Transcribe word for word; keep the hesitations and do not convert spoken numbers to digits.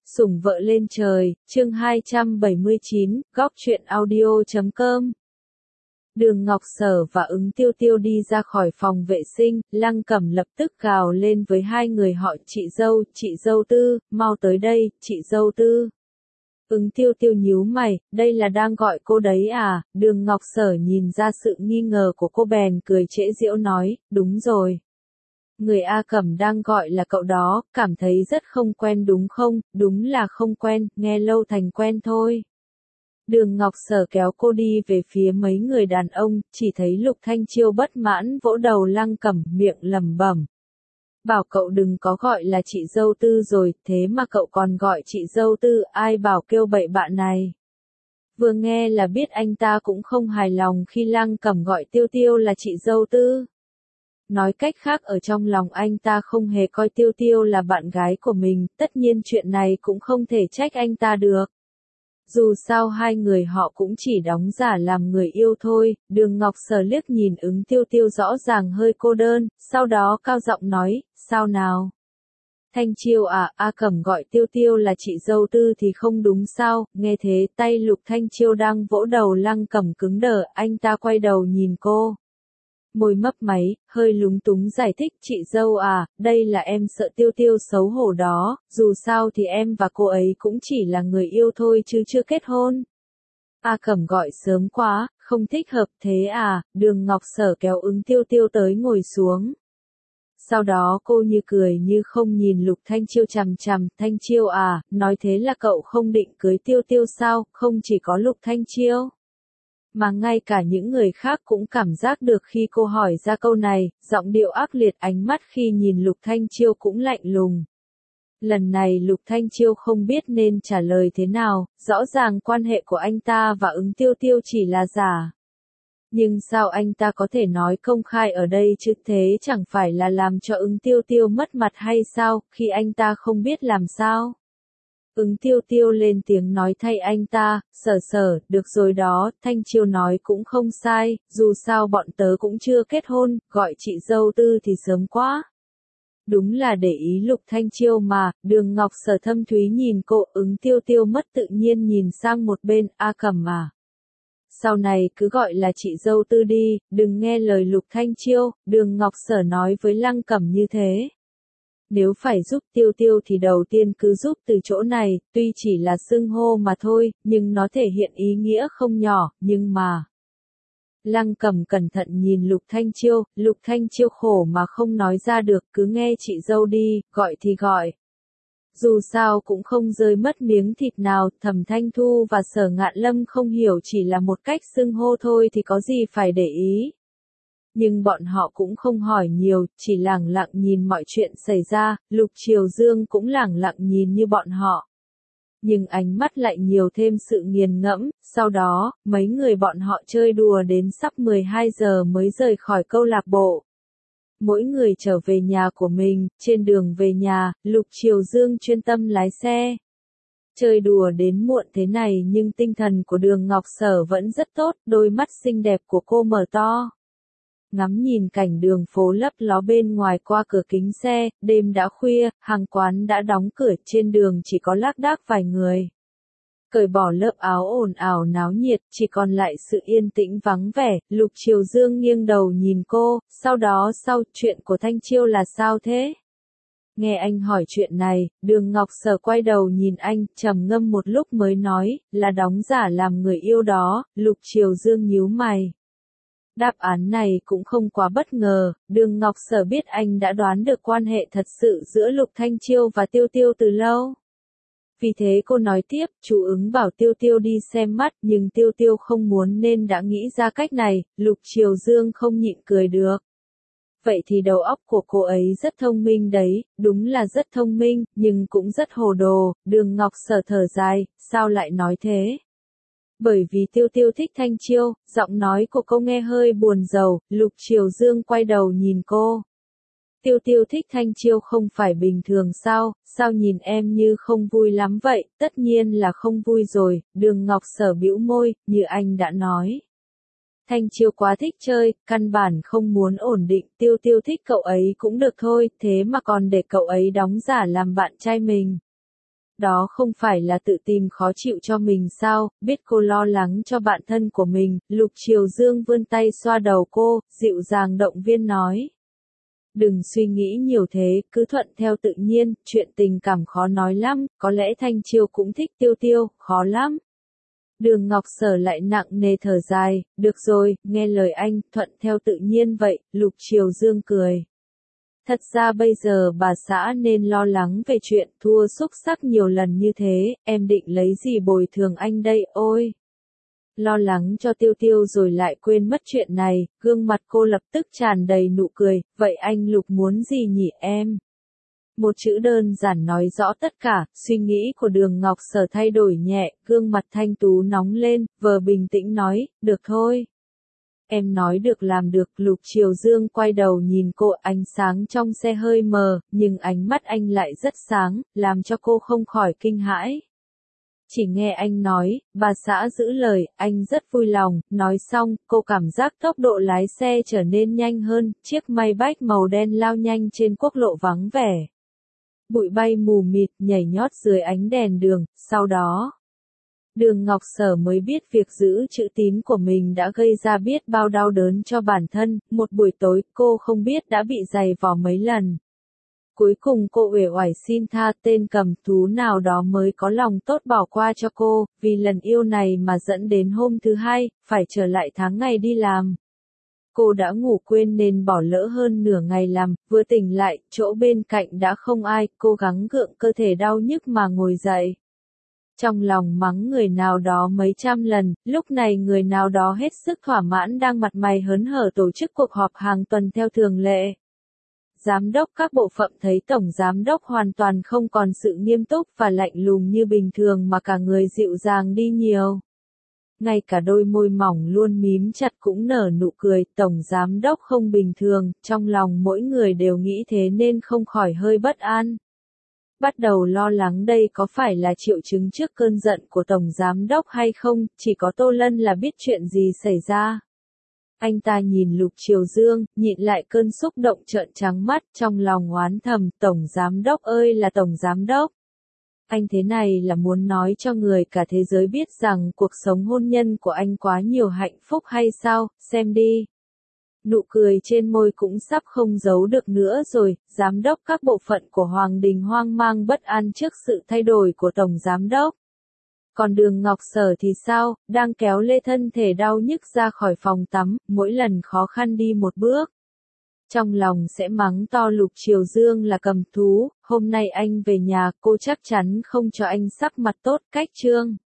Sủng vợ lên trời, chương hai trăm bảy mươi chín, góc truyện audio chấm com. Đường Ngọc Sở và Ứng Tiêu Tiêu đi ra khỏi phòng vệ sinh, Lăng Cẩm lập tức gào lên với hai người họ: chị dâu, chị dâu Tư, mau tới đây, chị dâu Tư. Ứng Tiêu Tiêu nhíu mày, đây là đang gọi cô đấy à? Đường Ngọc Sở nhìn ra sự nghi ngờ của cô bèn cười trễ giễu nói, đúng rồi. Người A Cẩm đang gọi là cậu đó, cảm thấy rất không quen đúng không? Đúng là không quen, nghe lâu thành quen thôi. Đường Ngọc Sở kéo cô đi về phía mấy người đàn ông, chỉ thấy Lục Thanh Chiêu bất mãn vỗ đầu Lăng Cẩm, miệng lẩm bẩm. Bảo cậu đừng có gọi là chị dâu Tư rồi, thế mà cậu còn gọi chị dâu Tư, ai bảo kêu bậy bạ này. Vừa nghe là biết anh ta cũng không hài lòng khi Lăng Cẩm gọi Tiêu Tiêu là chị dâu Tư. Nói cách khác ở trong lòng anh ta không hề coi Tiêu Tiêu là bạn gái của mình, tất nhiên chuyện này cũng không thể trách anh ta được. Dù sao hai người họ cũng chỉ đóng giả làm người yêu thôi. Đường Ngọc Sở liếc nhìn Ứng Tiêu Tiêu rõ ràng hơi cô đơn, sau đó cao giọng nói, sao nào? Thanh Chiêu à, A Cẩm gọi Tiêu Tiêu là chị dâu Tư thì không đúng sao? Nghe thế tay Lục Thanh Chiêu đang vỗ đầu Lăng Cẩm cứng đờ, anh ta quay đầu nhìn cô. Môi mấp máy, hơi lúng túng giải thích, chị dâu à, đây là em sợ Tiêu Tiêu xấu hổ đó, dù sao thì em và cô ấy cũng chỉ là người yêu thôi chứ chưa kết hôn. A Cẩm gọi sớm quá, không thích hợp thế à? Đường Ngọc Sở kéo Ứng Tiêu Tiêu tới ngồi xuống. Sau đó cô như cười như không nhìn Lục Thanh Chiêu chằm chằm, Thanh Chiêu à, nói thế là cậu không định cưới Tiêu Tiêu sao? Không chỉ có Lục Thanh Chiêu, mà ngay cả những người khác cũng cảm giác được khi cô hỏi ra câu này, giọng điệu ác liệt, ánh mắt khi nhìn Lục Thanh Chiêu cũng lạnh lùng. Lần này Lục Thanh Chiêu không biết nên trả lời thế nào, rõ ràng quan hệ của anh ta và Ứng Tiêu Tiêu chỉ là giả. Nhưng sao anh ta có thể nói công khai ở đây chứ, thế chẳng phải là làm cho Ứng Tiêu Tiêu mất mặt hay sao, khi anh ta không biết làm sao? Ứng Tiêu Tiêu lên tiếng nói thay anh ta, Sở Sở, được rồi đó, Thanh Chiêu nói cũng không sai, dù sao bọn tớ cũng chưa kết hôn, gọi chị dâu Tư thì sớm quá. Đúng là để ý Lục Thanh Chiêu mà. Đường Ngọc Sở thâm thúy nhìn cô. Ứng Tiêu Tiêu mất tự nhiên nhìn sang một bên, A Cẩm mà. Sau này cứ gọi là chị dâu Tư đi, đừng nghe lời Lục Thanh Chiêu. Đường Ngọc Sở nói với Lăng Cẩm như thế. Nếu phải giúp Tiêu Tiêu thì đầu tiên cứ giúp từ chỗ này, tuy chỉ là xưng hô mà thôi, nhưng nó thể hiện ý nghĩa không nhỏ, nhưng mà... Lăng Cẩm cẩn thận nhìn Lục Thanh Chiêu, Lục Thanh Chiêu khổ mà không nói ra được, cứ nghe chị dâu đi, gọi thì gọi. Dù sao cũng không rơi mất miếng thịt nào, Thẩm Thanh Thu và Sở Ngạn Lâm không hiểu chỉ là một cách xưng hô thôi thì có gì phải để ý. Nhưng bọn họ cũng không hỏi nhiều, chỉ lẳng lặng nhìn mọi chuyện xảy ra. Lục Triều Dương cũng lẳng lặng nhìn như bọn họ. Nhưng ánh mắt lại nhiều thêm sự nghiền ngẫm. Sau đó, mấy người bọn họ chơi đùa đến sắp mười hai giờ mới rời khỏi câu lạc bộ. Mỗi người trở về nhà của mình. Trên đường về nhà, Lục Triều Dương chuyên tâm lái xe. Chơi đùa đến muộn thế này nhưng tinh thần của Đường Ngọc Sở vẫn rất tốt, đôi mắt xinh đẹp của cô mở to. Ngắm nhìn cảnh đường phố lấp ló bên ngoài qua cửa kính xe, đêm đã khuya, hàng quán đã đóng cửa, trên đường chỉ có lác đác vài người. Cởi bỏ lớp áo ồn ào náo nhiệt, chỉ còn lại sự yên tĩnh vắng vẻ. Lục Triều Dương nghiêng đầu nhìn cô, sau đó sau, chuyện của Thanh Chiêu là sao thế? Nghe anh hỏi chuyện này, Đường Ngọc Sở quay đầu nhìn anh, trầm ngâm một lúc mới nói, là đóng giả làm người yêu đó. Lục Triều Dương nhíu mày. Đáp án này cũng không quá bất ngờ, Đường Ngọc Sở biết anh đã đoán được quan hệ thật sự giữa Lục Thanh Chiêu và Tiêu Tiêu từ lâu. Vì thế cô nói tiếp, chú Ứng bảo Tiêu Tiêu đi xem mắt, nhưng Tiêu Tiêu không muốn nên đã nghĩ ra cách này. Lục Triều Dương không nhịn cười được. Vậy thì đầu óc của cô ấy rất thông minh đấy, đúng là rất thông minh, nhưng cũng rất hồ đồ. Đường Ngọc Sở thở dài, sao lại nói thế? Bởi vì Tiêu Tiêu thích Thanh Chiêu. Giọng nói của cô nghe hơi buồn rầu. Lục Triều Dương quay đầu nhìn cô. Tiêu Tiêu thích Thanh Chiêu không phải bình thường sao? Sao nhìn em như không vui lắm vậy? Tất nhiên là không vui rồi. Đường Ngọc Sở bĩu môi, như anh đã nói. Thanh Chiêu quá thích chơi, căn bản không muốn ổn định. Tiêu Tiêu thích cậu ấy cũng được thôi, thế mà còn để cậu ấy đóng giả làm bạn trai mình. đó không phải là tự tìm khó chịu cho mình sao, biết cô lo lắng cho bạn thân của mình, Lục Triều Dương vươn tay xoa đầu cô, dịu dàng động viên nói. Đừng suy nghĩ nhiều thế, cứ thuận theo tự nhiên, chuyện tình cảm khó nói lắm, có lẽ Thanh Chiêu cũng thích Tiêu Tiêu, khó lắm. Đường Ngọc Sở lại nặng nề thở dài, được rồi, nghe lời anh, thuận theo tự nhiên vậy, Lục Triều Dương cười. Thật ra bây giờ bà xã nên lo lắng về chuyện thua xúc sắc nhiều lần như thế, em định lấy gì bồi thường anh đây, ôi. Lo lắng cho Tiêu Tiêu rồi lại quên mất chuyện này, gương mặt cô lập tức tràn đầy nụ cười, vậy anh Lục muốn gì nhỉ em? Một chữ đơn giản nói rõ tất cả, suy nghĩ của Đường Ngọc Sở thay đổi nhẹ, gương mặt thanh tú nóng lên, vờ bình tĩnh nói, được thôi. Em nói được làm được, Lục Triều Dương quay đầu nhìn cô, ánh sáng trong xe hơi mờ, nhưng ánh mắt anh lại rất sáng, làm cho cô không khỏi kinh hãi. Chỉ nghe anh nói, bà xã giữ lời, anh rất vui lòng, nói xong, cô cảm giác tốc độ lái xe trở nên nhanh hơn, chiếc Maybach màu đen lao nhanh trên quốc lộ vắng vẻ. Bụi bay mù mịt, nhảy nhót dưới ánh đèn đường, sau đó. Đường Ngọc Sở mới biết việc giữ chữ tín của mình đã gây ra biết bao đau đớn cho bản thân, một buổi tối cô không biết đã bị giày vò mấy lần. Cuối cùng cô uể oải xin tha tên cầm thú nào đó mới có lòng tốt bỏ qua cho cô, vì lần yêu này mà dẫn đến hôm thứ hai, phải trở lại tháng ngày đi làm. Cô đã ngủ quên nên bỏ lỡ hơn nửa ngày làm, vừa tỉnh lại, chỗ bên cạnh đã không ai, cô gắng gượng cơ thể đau nhức mà ngồi dậy. Trong lòng mắng người nào đó mấy trăm lần, lúc này người nào đó hết sức thỏa mãn đang mặt mày hớn hở tổ chức cuộc họp hàng tuần theo thường lệ. Giám đốc các bộ phận thấy tổng giám đốc hoàn toàn không còn sự nghiêm túc và lạnh lùng như bình thường mà cả người dịu dàng đi nhiều. Ngay cả đôi môi mỏng luôn mím chặt cũng nở nụ cười, tổng giám đốc không bình thường, trong lòng mỗi người đều nghĩ thế nên không khỏi hơi bất an. Bắt đầu lo lắng đây có phải là triệu chứng trước cơn giận của tổng giám đốc hay không, chỉ có Tô Lân là biết chuyện gì xảy ra. Anh ta nhìn Lục Triều Dương, nhịn lại cơn xúc động trợn trắng mắt, trong lòng oán thầm, tổng giám đốc ơi là tổng giám đốc. Anh thế này là muốn nói cho người cả thế giới biết rằng cuộc sống hôn nhân của anh quá nhiều hạnh phúc hay sao, xem đi. Nụ cười trên môi cũng sắp không giấu được nữa rồi, giám đốc các bộ phận của Hoàng Đình hoang mang bất an trước sự thay đổi của tổng giám đốc. Còn Đường Ngọc Sở thì sao, đang kéo lê thân thể đau nhức ra khỏi phòng tắm, mỗi lần khó khăn đi một bước. Trong lòng sẽ mắng to Lục Triều Dương là cầm thú, hôm nay anh về nhà cô chắc chắn không cho anh sắc mặt tốt, cách trương.